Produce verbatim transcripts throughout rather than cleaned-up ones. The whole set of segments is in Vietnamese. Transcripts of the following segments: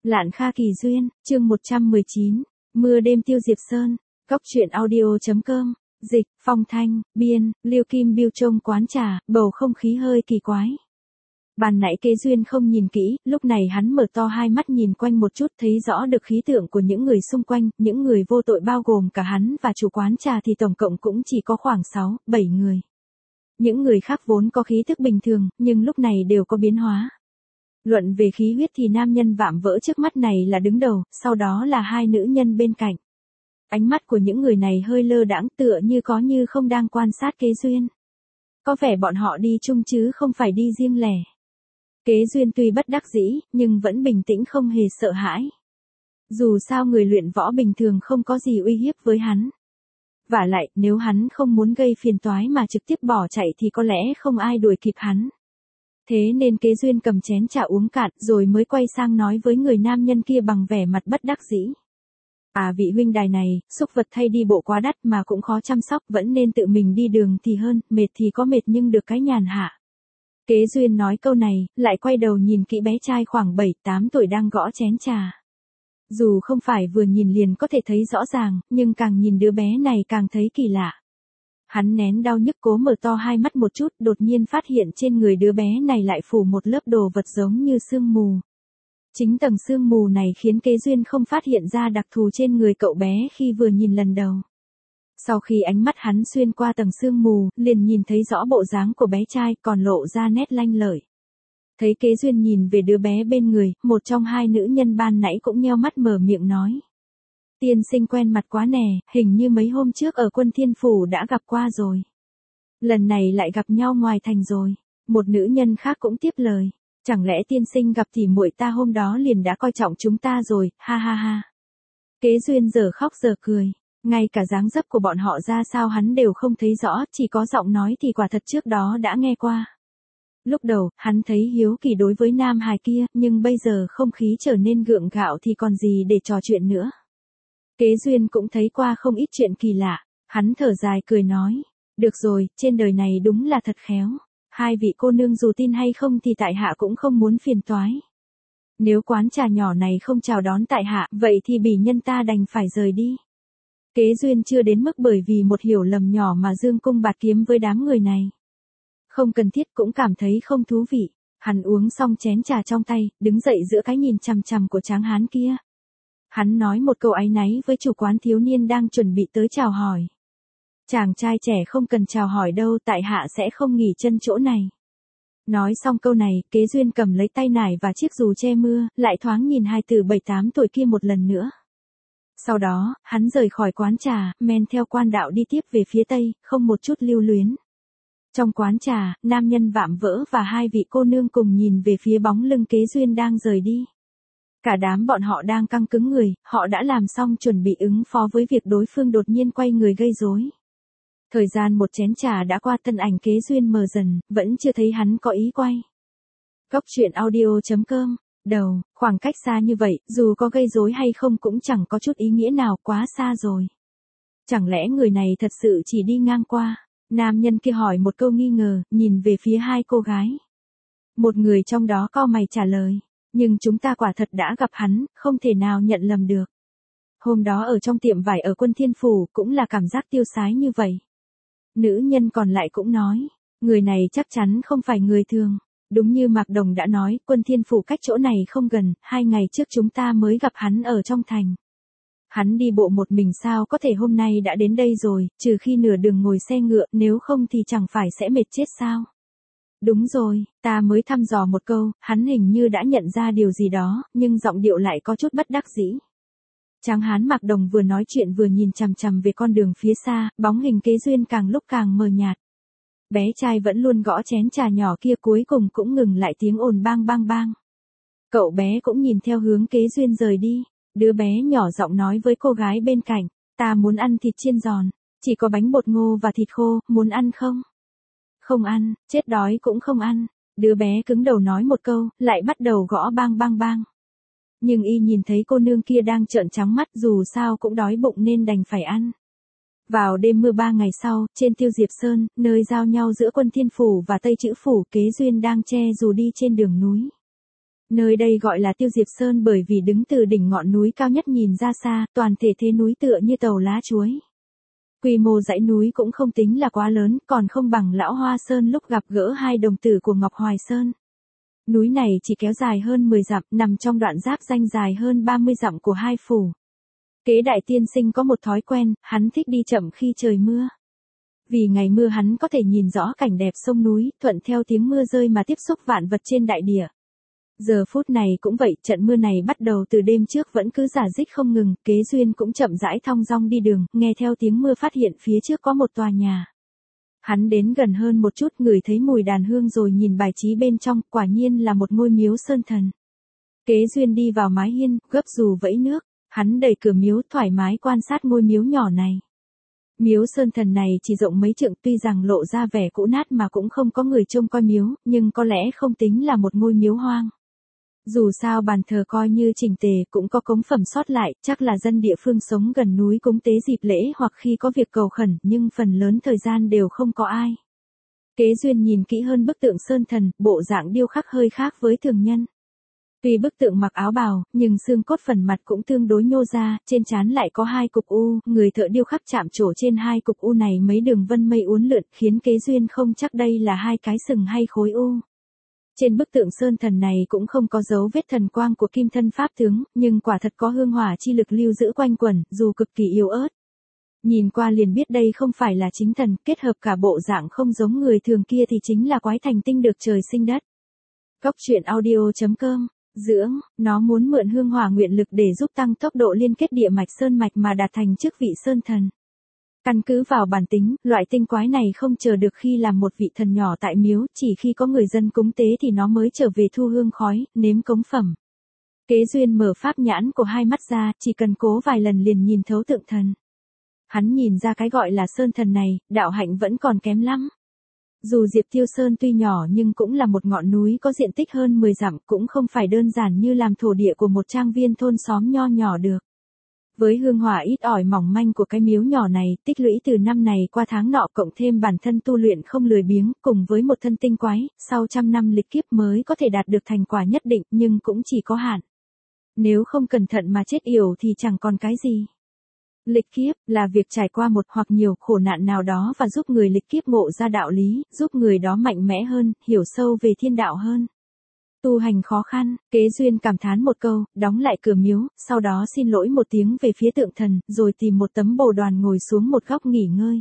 Lạn Kha Kỳ Duyên, chương một trăm mười chín, Mưa đêm Tiêu Diệp Sơn, Góc truyện audio.com, dịch, Phong Thanh, biên, Liêu Kim Biêu trông quán trà, bầu không khí hơi kỳ quái. Ban nãy Kế Duyên không nhìn kỹ, lúc này hắn mở to hai mắt nhìn quanh một chút thấy rõ được khí tượng của những người xung quanh, những người vô tội bao gồm cả hắn và chủ quán trà thì tổng cộng cũng chỉ có khoảng sáu, bảy người. Những người khác vốn có khí thức bình thường, nhưng lúc này đều có biến hóa. Luận về khí huyết thì nam nhân vạm vỡ trước mắt này là đứng đầu, sau đó là hai nữ nhân bên cạnh. Ánh mắt của những người này hơi lơ đãng tựa như có như không đang quan sát Kế Duyên. Có vẻ bọn họ đi chung chứ không phải đi riêng lẻ. Kế Duyên tuy bất đắc dĩ, nhưng vẫn bình tĩnh không hề sợ hãi. Dù sao người luyện võ bình thường không có gì uy hiếp với hắn. Vả lại, nếu hắn không muốn gây phiền toái mà trực tiếp bỏ chạy thì có lẽ không ai đuổi kịp hắn. Thế nên Kế Duyên cầm chén trà uống cạn rồi mới quay sang nói với người nam nhân kia bằng vẻ mặt bất đắc dĩ. À vị huynh đài này, xúc vật thay đi bộ quá đắt mà cũng khó chăm sóc, vẫn nên tự mình đi đường thì hơn, mệt thì có mệt nhưng được cái nhàn hạ. Kế Duyên nói câu này, lại quay đầu nhìn kỹ bé trai khoảng bảy tám tuổi đang gõ chén trà. Dù không phải vừa nhìn liền có thể thấy rõ ràng, nhưng càng nhìn đứa bé này càng thấy kỳ lạ. Hắn nén đau nhức cố mở to hai mắt một chút, đột nhiên phát hiện trên người đứa bé này lại phủ một lớp đồ vật giống như sương mù. Chính tầng sương mù này khiến Kế Duyên không phát hiện ra đặc thù trên người cậu bé khi vừa nhìn lần đầu. Sau khi ánh mắt hắn xuyên qua tầng sương mù, liền nhìn thấy rõ bộ dáng của bé trai còn lộ ra nét lanh lợi. Thấy Kế Duyên nhìn về đứa bé bên người, một trong hai nữ nhân ban nãy cũng nheo mắt mở miệng nói. Tiên sinh quen mặt quá nè, hình như mấy hôm trước ở Quân Thiên Phủ đã gặp qua rồi. Lần này lại gặp nhau ngoài thành rồi. Một nữ nhân khác cũng tiếp lời. Chẳng lẽ tiên sinh gặp thì muội ta hôm đó liền đã coi trọng chúng ta rồi, ha ha ha. Kế Duyên giờ khóc giờ cười. Ngay cả dáng dấp của bọn họ ra sao hắn đều không thấy rõ, chỉ có giọng nói thì quả thật trước đó đã nghe qua. Lúc đầu, hắn thấy hiếu kỳ đối với nam hài kia, nhưng bây giờ không khí trở nên gượng gạo thì còn gì để trò chuyện nữa. Kế Duyên cũng thấy qua không ít chuyện kỳ lạ, hắn thở dài cười nói, được rồi, trên đời này đúng là thật khéo, hai vị cô nương dù tin hay không thì tại hạ cũng không muốn phiền toái. Nếu quán trà nhỏ này không chào đón tại hạ, vậy thì bỉ nhân ta đành phải rời đi. Kế Duyên chưa đến mức bởi vì một hiểu lầm nhỏ mà dương cung bạt kiếm với đám người này. Không cần thiết cũng cảm thấy không thú vị, hắn uống xong chén trà trong tay, đứng dậy giữa cái nhìn chằm chằm của tráng hán kia. Hắn nói một câu áy náy với chủ quán thiếu niên đang chuẩn bị tới chào hỏi. Chàng trai trẻ không cần chào hỏi đâu, tại hạ sẽ không nghỉ chân chỗ này. Nói xong câu này, Kế Duyên cầm lấy tay nải và chiếc dù che mưa, lại thoáng nhìn hai từ bảy tám tuổi kia một lần nữa. Sau đó, hắn rời khỏi quán trà, men theo quan đạo đi tiếp về phía tây, không một chút lưu luyến. Trong quán trà, nam nhân vạm vỡ và hai vị cô nương cùng nhìn về phía bóng lưng Kế Duyên đang rời đi. Cả đám bọn họ đang căng cứng người, họ đã làm xong chuẩn bị ứng phó với việc đối phương đột nhiên quay người gây rối. Thời gian một chén trà đã qua, thân ảnh Kế Duyên mờ dần, vẫn chưa thấy hắn có ý quay. Góc truyện audio.com, đầu, khoảng cách xa như vậy, dù có gây rối hay không cũng chẳng có chút ý nghĩa nào, quá xa rồi. Chẳng lẽ người này thật sự chỉ đi ngang qua? Nam nhân kia hỏi một câu nghi ngờ, nhìn về phía hai cô gái. Một người trong đó cau mày trả lời. Nhưng chúng ta quả thật đã gặp hắn, không thể nào nhận lầm được. Hôm đó ở trong tiệm vải ở Quân Thiên Phủ cũng là cảm giác tiêu sái như vậy. Nữ nhân còn lại cũng nói, người này chắc chắn không phải người thường. Đúng như Mạc Đồng đã nói, Quân Thiên Phủ cách chỗ này không gần, hai ngày trước chúng ta mới gặp hắn ở trong thành. Hắn đi bộ một mình sao có thể hôm nay đã đến đây rồi, trừ khi nửa đường ngồi xe ngựa, nếu không thì chẳng phải sẽ mệt chết sao. Đúng rồi, ta mới thăm dò một câu, hắn hình như đã nhận ra điều gì đó, nhưng giọng điệu lại có chút bất đắc dĩ. Tráng hán Mạc Đồng vừa nói chuyện vừa nhìn chằm chằm về con đường phía xa, bóng hình Kế Duyên càng lúc càng mờ nhạt. Bé trai vẫn luôn gõ chén trà nhỏ kia cuối cùng cũng ngừng lại tiếng ồn bang bang bang. Cậu bé cũng nhìn theo hướng Kế Duyên rời đi, đứa bé nhỏ giọng nói với cô gái bên cạnh, ta muốn ăn thịt chiên giòn, chỉ có bánh bột ngô và thịt khô, muốn ăn không? Không ăn, chết đói cũng không ăn. Đứa bé cứng đầu nói một câu, lại bắt đầu gõ bang bang bang. Nhưng y nhìn thấy cô nương kia đang trợn trắng mắt, dù sao cũng đói bụng nên đành phải ăn. Vào đêm mưa ba ngày sau, trên Tiêu Diệp Sơn, nơi giao nhau giữa Quân Thiên Phủ và Tây Chữ Phủ, Kế Duyên đang che dù đi trên đường núi. Nơi đây gọi là Tiêu Diệp Sơn bởi vì đứng từ đỉnh ngọn núi cao nhất nhìn ra xa, toàn thể thế núi tựa như tàu lá chuối. Quy mô dãy núi cũng không tính là quá lớn, còn không bằng Lão Hoa Sơn lúc gặp gỡ hai đồng tử của Ngọc Hoài Sơn. Núi này chỉ kéo dài hơn mười dặm, nằm trong đoạn giáp ranh dài hơn ba mươi dặm của hai phủ. Kế Đại tiên sinh có một thói quen, hắn thích đi chậm khi trời mưa. Vì ngày mưa hắn có thể nhìn rõ cảnh đẹp sông núi, thuận theo tiếng mưa rơi mà tiếp xúc vạn vật trên đại địa. Giờ phút này cũng vậy, trận mưa này bắt đầu từ đêm trước vẫn cứ rả rích không ngừng, Kế Duyên cũng chậm rãi thong dong đi đường, nghe theo tiếng mưa phát hiện phía trước có một tòa nhà. Hắn đến gần hơn một chút, ngửi thấy mùi đàn hương rồi nhìn bài trí bên trong, quả nhiên là một ngôi miếu sơn thần. Kế Duyên đi vào mái hiên, gấp dù vẫy nước, hắn đẩy cửa miếu thoải mái quan sát ngôi miếu nhỏ này. Miếu sơn thần này chỉ rộng mấy trượng, tuy rằng lộ ra vẻ cũ nát mà cũng không có người trông coi miếu, nhưng có lẽ không tính là một ngôi miếu hoang. Dù sao bàn thờ coi như chỉnh tề, cũng có cống phẩm sót lại, chắc là dân địa phương sống gần núi cúng tế dịp lễ hoặc khi có việc cầu khẩn, nhưng phần lớn thời gian đều không có ai. Kế Duyên nhìn kỹ hơn bức tượng sơn thần, bộ dạng điêu khắc hơi khác với thường nhân. Tuy bức tượng mặc áo bào, nhưng xương cốt phần mặt cũng tương đối nhô ra, trên trán lại có hai cục u, người thợ điêu khắc chạm trổ trên hai cục u này mấy đường vân mây uốn lượn, khiến Kế Duyên không chắc đây là hai cái sừng hay khối u. Trên bức tượng sơn thần này cũng không có dấu vết thần quang của kim thân pháp tướng, nhưng quả thật có hương hỏa chi lực lưu giữ quanh quẩn, dù cực kỳ yếu ớt. Nhìn qua liền biết đây không phải là chính thần, kết hợp cả bộ dạng không giống người thường kia thì chính là quái thành tinh được trời sinh đất. Góc truyện audio chấm com, dưỡng, nó muốn mượn hương hỏa nguyện lực để giúp tăng tốc độ liên kết địa mạch sơn mạch mà đạt thành chức vị sơn thần. Căn cứ vào bản tính, loại tinh quái này không chờ được khi làm một vị thần nhỏ tại miếu, chỉ khi có người dân cúng tế thì nó mới trở về thu hương khói, nếm cống phẩm. Kế Duyên mở pháp nhãn của hai mắt ra, chỉ cần cố vài lần liền nhìn thấu tượng thần. Hắn nhìn ra cái gọi là sơn thần này, đạo hạnh vẫn còn kém lắm. Dù Diệp Tiêu Sơn tuy nhỏ nhưng cũng là một ngọn núi có diện tích hơn mười dặm, cũng không phải đơn giản như làm thổ địa của một trang viên thôn xóm nho nhỏ được. Với hương hỏa ít ỏi mỏng manh của cái miếu nhỏ này, tích lũy từ năm này qua tháng nọ cộng thêm bản thân tu luyện không lười biếng, cùng với một thân tinh quái, sau trăm năm lịch kiếp mới có thể đạt được thành quả nhất định, nhưng cũng chỉ có hạn. Nếu không cẩn thận mà chết yểu thì chẳng còn cái gì. Lịch kiếp là việc trải qua một hoặc nhiều khổ nạn nào đó và giúp người lịch kiếp ngộ ra đạo lý, giúp người đó mạnh mẽ hơn, hiểu sâu về thiên đạo hơn. Tu hành khó khăn, Kế Duyên cảm thán một câu, đóng lại cửa miếu, sau đó xin lỗi một tiếng về phía tượng thần, rồi tìm một tấm bồ đoàn ngồi xuống một góc nghỉ ngơi.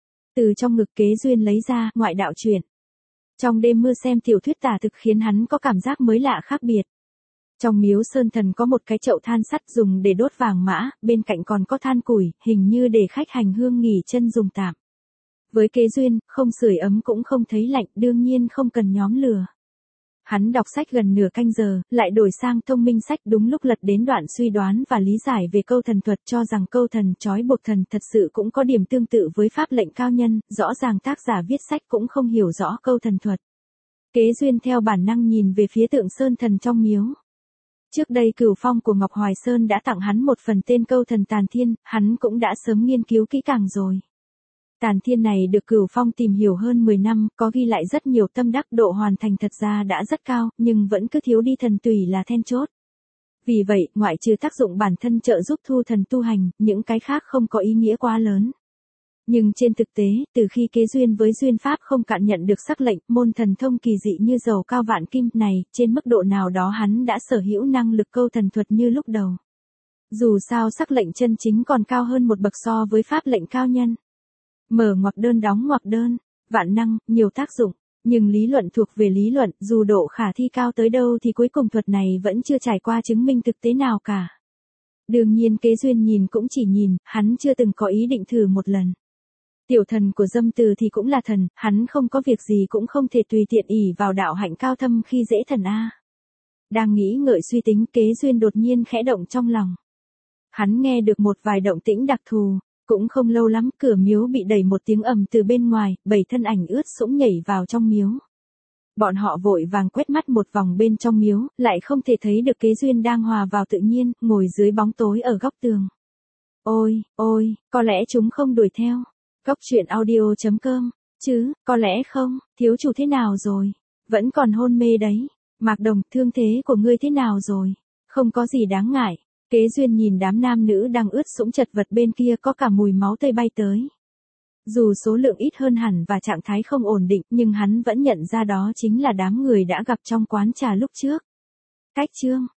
Từ trong ngực Kế Duyên lấy ra, ngoại đạo truyện. Trong đêm mưa xem tiểu thuyết tả thực khiến hắn có cảm giác mới lạ khác biệt. Trong miếu sơn thần có một cái chậu than sắt dùng để đốt vàng mã, bên cạnh còn có than củi, hình như để khách hành hương nghỉ chân dùng tạm. Với Kế Duyên, không sưởi ấm cũng không thấy lạnh, đương nhiên không cần nhóm lửa. Hắn đọc sách gần nửa canh giờ, lại đổi sang thông minh sách, đúng lúc lật đến đoạn suy đoán và lý giải về câu thần thuật, cho rằng câu thần trói buộc thần thật sự cũng có điểm tương tự với pháp lệnh cao nhân, rõ ràng tác giả viết sách cũng không hiểu rõ câu thần thuật. Kế Duyên theo bản năng nhìn về phía tượng sơn thần trong miếu. Trước đây Cửu Phong của Ngọc Hoài Sơn đã tặng hắn một phần tên câu thần Tàn Thiên, hắn cũng đã sớm nghiên cứu kỹ càng rồi. Tàn Thiên này được Cửu Phong tìm hiểu hơn mười năm, có ghi lại rất nhiều tâm đắc, độ hoàn thành thật ra đã rất cao, nhưng vẫn cứ thiếu đi thần tùy là then chốt. Vì vậy, ngoại trừ tác dụng bản thân trợ giúp thu thần tu hành, những cái khác không có ý nghĩa quá lớn. Nhưng trên thực tế, từ khi Kế Duyên với duyên pháp không cạn nhận được sắc lệnh, môn thần thông kỳ dị như dầu cao vạn kim này, trên mức độ nào đó hắn đã sở hữu năng lực câu thần thuật như lúc đầu. Dù sao sắc lệnh chân chính còn cao hơn một bậc so với pháp lệnh cao nhân. Mở ngoặc đơn đóng ngoặc đơn, vạn năng, nhiều tác dụng, nhưng lý luận thuộc về lý luận, dù độ khả thi cao tới đâu thì cuối cùng thuật này vẫn chưa trải qua chứng minh thực tế nào cả. Đương nhiên Kế Duyên nhìn cũng chỉ nhìn, hắn chưa từng có ý định thử một lần. Tiểu thần của Dâm Từ thì cũng là thần, hắn không có việc gì cũng không thể tùy tiện ỷ vào đạo hạnh cao thâm khi dễ thần a. Đang nghĩ ngợi suy tính, Kế Duyên đột nhiên khẽ động trong lòng. Hắn nghe được một vài động tĩnh đặc thù, cũng không lâu lắm cửa miếu bị đẩy một tiếng ầm từ bên ngoài, bảy thân ảnh ướt sũng nhảy vào trong miếu. Bọn họ vội vàng quét mắt một vòng bên trong miếu, lại không thể thấy được Kế Duyên đang hòa vào tự nhiên, ngồi dưới bóng tối ở góc tường. Ôi, ôi, có lẽ chúng không đuổi theo. Góc truyện audio chấm com, chứ, có lẽ không, thiếu chủ thế nào rồi, vẫn còn hôn mê đấy. Mạc Đồng, thương thế của ngươi thế nào rồi? Không có gì đáng ngại. Kế Duyên nhìn đám nam nữ đang ướt sũng chật vật bên kia có cả mùi máu tươi bay tới. Dù số lượng ít hơn hẳn và trạng thái không ổn định nhưng hắn vẫn nhận ra đó chính là đám người đã gặp trong quán trà lúc trước. Cách chương